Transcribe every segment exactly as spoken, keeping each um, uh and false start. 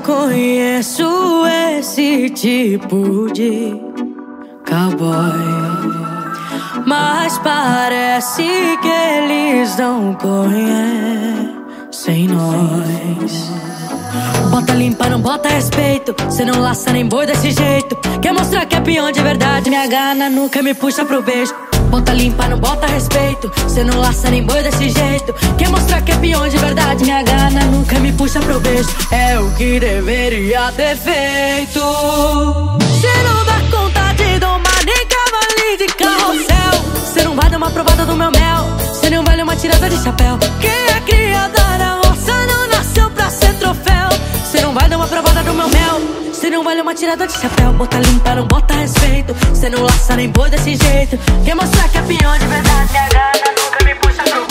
conheço esse tipo de cowboy, mas parece que eles não conhecem nós. Bota limpa, não bota respeito, cê não laça nem boi desse jeito. Quer mostrar que é peão de verdade, me agarra na nuca e me puxa pro beijo. Bota limpa, não bota respeito, cê não laça nem boi desse jeito. Quer mostrar que é peão de verdade, me agarra na nuca e me puxa pro beijo. É o que deveria ter feito. Cê não dá conta de domar nem cavalinho de carrossel. Cê não vai dar uma provada do meu mel, cê não vale uma tirada de chapéu. Quem é criada na roça não nasceu pra ser troféu. Cê não vai dar uma provada do meu mel, cê não vale uma tirada de chapéu. Bota limpa, não bota respeito, cê não laça nem boi desse jeito. Quer mostrar que é peão de verdade, me agarra na nuca, me puxa pro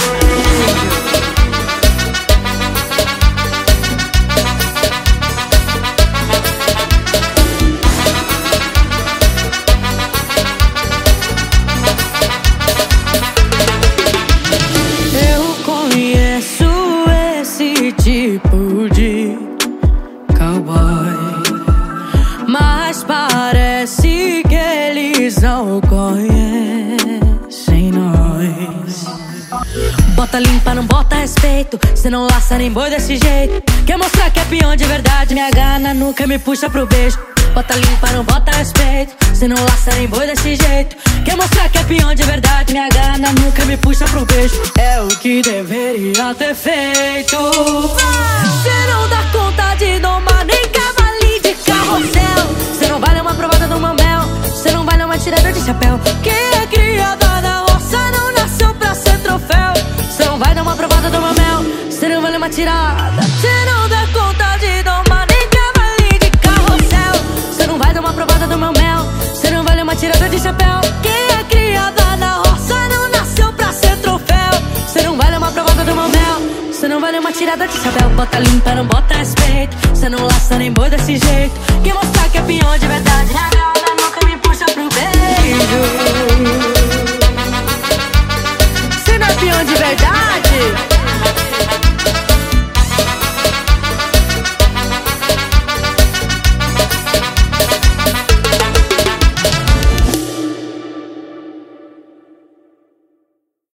Eu conheço esse tipo de cowboy, mas parece que eles não conhecem nós. Bota limpa, não bota respeito, cê não laça nem boi desse jeito. Quer mostrar que é peão de verdade, me agarra na nuca e me puxa pro beijo. Bota limpa, não bota respeito, cê não laça nem boi desse jeito. Quer mostrar que é peão de verdade, me agarra na nuca e me puxa pro beijo. É o que deveria ter feito. Cê não dá conta de domar nem cavalinho de carrossel. Cê não vale uma provada do meu mel, cê não vale uma tirada de chapéu. Quem é criada na roça não nasceu pra ser troféu. Cê não vai dar uma provada do meu mel, cê não vale uma tirada. Cê não dá conta de domar nem cavalinho de carrossel. Cê não vai dar uma provada do meu mel, cê não vale uma tirada de chapéu. Quem é criada na roça não nasceu pra ser troféu. Cê não vale uma provada do meu mel, cê não vale uma tirada de chapéu. Bota limpa, não bota respeito, cê não laça nem boi desse jeito. Quem mostrar